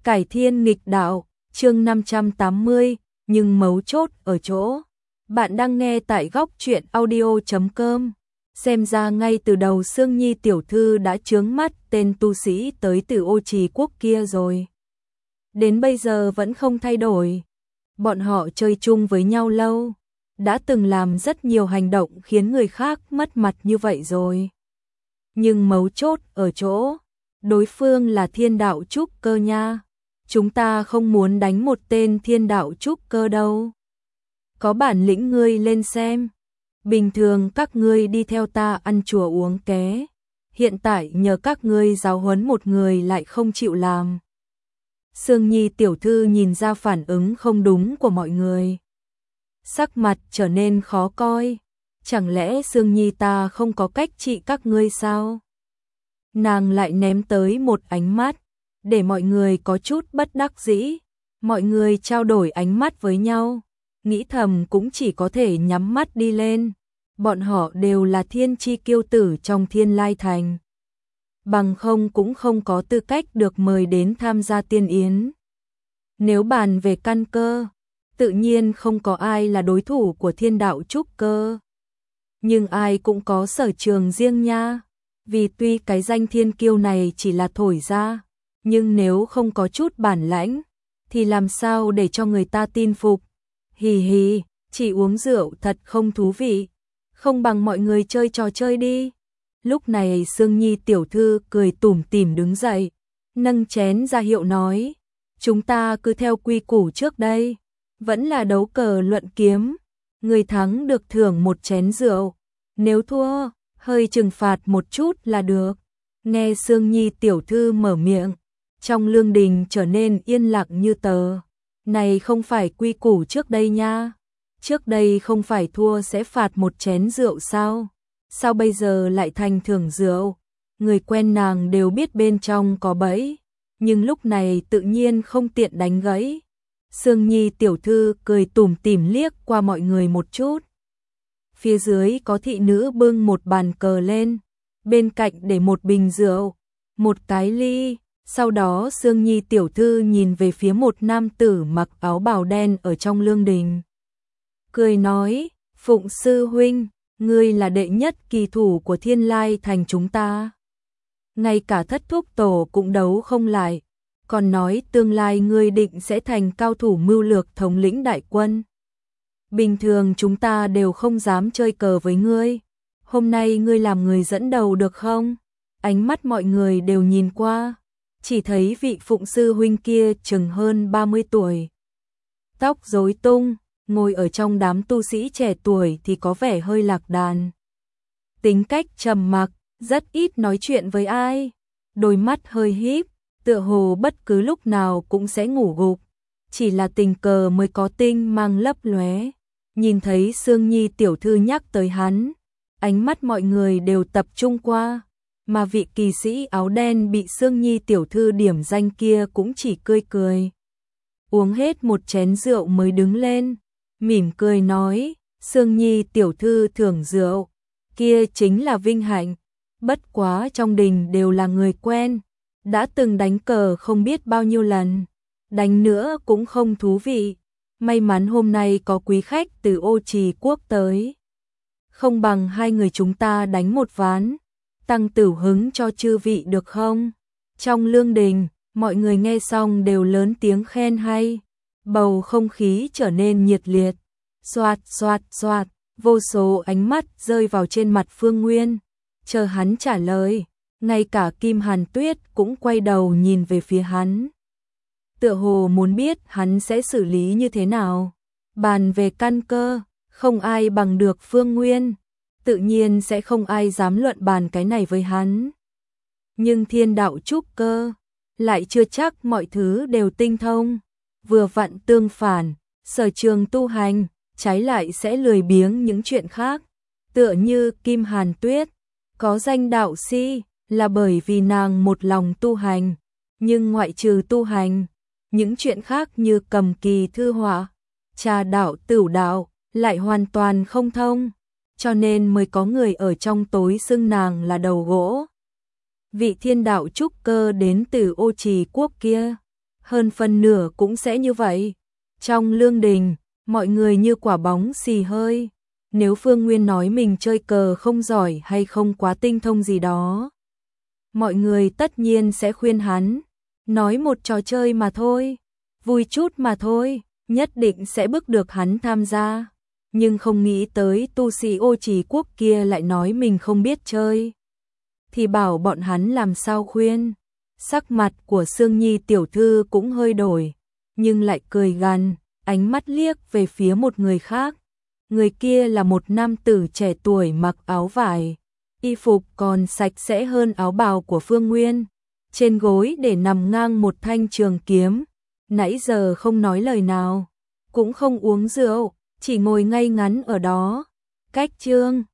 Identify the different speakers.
Speaker 1: Cải thiên nghịch đạo, chương 580, nhưng mấu chốt ở chỗ. Bạn đang nghe tại góc truyện audio.com. Xem ra ngay từ đầu Sương Nhi tiểu thư đã chướng mắt tên tu sĩ tới từ Ô Trì quốc kia rồi. Đến bây giờ vẫn không thay đổi. Bọn họ chơi chung với nhau lâu, đã từng làm rất nhiều hành động khiến người khác mất mặt như vậy rồi. Nhưng mấu chốt ở chỗ, đối phương là thiên đạo trúc cơ nha. Chúng ta không muốn đánh một tên thiên đạo trúc cơ đâu. Có bản lĩnh ngươi lên xem. Bình thường các ngươi đi theo ta ăn chùa uống ké. Hiện tại nhờ các ngươi giáo huấn một người lại không chịu làm. Sương Nhi tiểu thư nhìn ra phản ứng không đúng của mọi người. Sắc mặt trở nên khó coi. Chẳng lẽ Sương Nhi ta không có cách trị các ngươi sao? Nàng lại ném tới một ánh mắt, để mọi người có chút bất đắc dĩ. Mọi người trao đổi ánh mắt với nhau, nghĩ thầm cũng chỉ có thể nhắm mắt đi lên. Bọn họ đều là thiên chi kiêu tử trong Thiên Lai Thành. Bằng không cũng không có tư cách được mời đến tham gia tiên yến. Nếu bàn về căn cơ, tự nhiên không có ai là đối thủ của thiên đạo trúc cơ. Nhưng ai cũng có sở trường riêng nha. Vì tuy cái danh thiên kiêu này chỉ là thổi ra, nhưng nếu không có chút bản lãnh, thì làm sao để cho người ta tin phục. Hì hì, chỉ uống rượu thật không thú vị. Không bằng mọi người chơi trò chơi đi. Lúc này Sương Nhi tiểu thư cười tủm tỉm đứng dậy, nâng chén ra hiệu nói, chúng ta cứ theo quy củ trước đây, vẫn là đấu cờ luận kiếm, người thắng được thưởng một chén rượu, nếu thua, hơi trừng phạt một chút là được. Nghe Sương Nhi tiểu thư mở miệng, trong lương đình trở nên yên lặng như tờ. Này không phải quy củ trước đây nha. Trước đây không phải thua sẽ phạt một chén rượu sao? Sao bây giờ lại thành thưởng rượu? Người quen nàng đều biết bên trong có bẫy, nhưng lúc này tự nhiên không tiện đánh gãy. Sương Nhi tiểu thư cười tủm tỉm liếc qua mọi người một chút. Phía dưới có thị nữ bưng một bàn cờ lên, bên cạnh để một bình rượu, một cái ly. Sau đó Sương Nhi tiểu thư nhìn về phía một nam tử mặc áo bào đen ở trong lương đình. Cười nói, Phụng sư huynh, ngươi là đệ nhất kỳ thủ của Thiên Lai Thành chúng ta. Ngay cả thất thúc tổ cũng đấu không lại, còn nói tương lai ngươi định sẽ thành cao thủ mưu lược thống lĩnh đại quân. Bình thường chúng ta đều không dám chơi cờ với ngươi. Hôm nay ngươi làm người dẫn đầu được không? Ánh mắt mọi người đều nhìn qua, chỉ thấy vị Phụng sư huynh kia chừng hơn 30 tuổi. Tóc rối tung, ngồi ở trong đám tu sĩ trẻ tuổi thì có vẻ hơi lạc đàn. Tính cách trầm mặc, rất ít nói chuyện với ai. Đôi mắt hơi híp, tựa hồ bất cứ lúc nào cũng sẽ ngủ gục. Chỉ là tình cờ mới có tinh mang lấp lóe. Nhìn thấy Sương Nhi tiểu thư nhắc tới hắn, ánh mắt mọi người đều tập trung qua. Mà vị kỳ sĩ áo đen bị Sương Nhi tiểu thư điểm danh kia cũng chỉ cười cười. Uống hết một chén rượu mới đứng lên, mỉm cười nói, Sương Nhi tiểu thư thưởng rượu, kia chính là vinh hạnh. Bất quá trong đình đều là người quen, đã từng đánh cờ không biết bao nhiêu lần, đánh nữa cũng không thú vị. May mắn hôm nay có quý khách từ Ô Trì quốc tới. Không bằng hai người chúng ta đánh một ván, tăng tửu hứng cho chư vị được không? Trong lương đình, mọi người nghe xong đều lớn tiếng khen hay. Bầu không khí trở nên nhiệt liệt. Xoạt xoạt xoạt, vô số ánh mắt rơi vào trên mặt Phương Nguyên. Chờ hắn trả lời, ngay cả Kim Hàn Tuyết cũng quay đầu nhìn về phía hắn. Tựa hồ muốn biết hắn sẽ xử lý như thế nào. Bàn về căn cơ, không ai bằng được Phương Nguyên. Tự nhiên sẽ không ai dám luận bàn cái này với hắn. Nhưng thiên đạo trúc cơ, lại chưa chắc mọi thứ đều tinh thông. Vừa vặn tương phản, sở trường tu hành, trái lại sẽ lười biếng những chuyện khác. Tựa như Kim Hàn Tuyết, có danh đạo sĩ, là bởi vì nàng một lòng tu hành. Nhưng ngoại trừ tu hành, những chuyện khác như cầm kỳ thư họa, trà đạo tửu đạo, lại hoàn toàn không thông. Cho nên mới có người ở trong tối xưng nàng là đầu gỗ. Vị thiên đạo trúc cơ đến từ Ô Trì quốc kia, hơn phân nửa cũng sẽ như vậy. Trong lương đình, mọi người như quả bóng xì hơi. Nếu Phương Nguyên nói mình chơi cờ không giỏi hay không quá tinh thông gì đó, mọi người tất nhiên sẽ khuyên hắn, nói một trò chơi mà thôi, vui chút mà thôi, nhất định sẽ bức được hắn tham gia. Nhưng không nghĩ tới tu sĩ Ô Trì Quốc kia lại nói mình không biết chơi, thì bảo bọn hắn làm sao khuyên. Sắc mặt của Sương Nhi tiểu thư cũng hơi đổi, nhưng lại cười gằn, ánh mắt liếc về phía một người khác. Người kia là một nam tử trẻ tuổi mặc áo vải, y phục còn sạch sẽ hơn áo bào của Phương Nguyên. Trên gối để nằm ngang một thanh trường kiếm, nãy giờ không nói lời nào, cũng không uống rượu, chỉ ngồi ngay ngắn ở đó. Cách Trương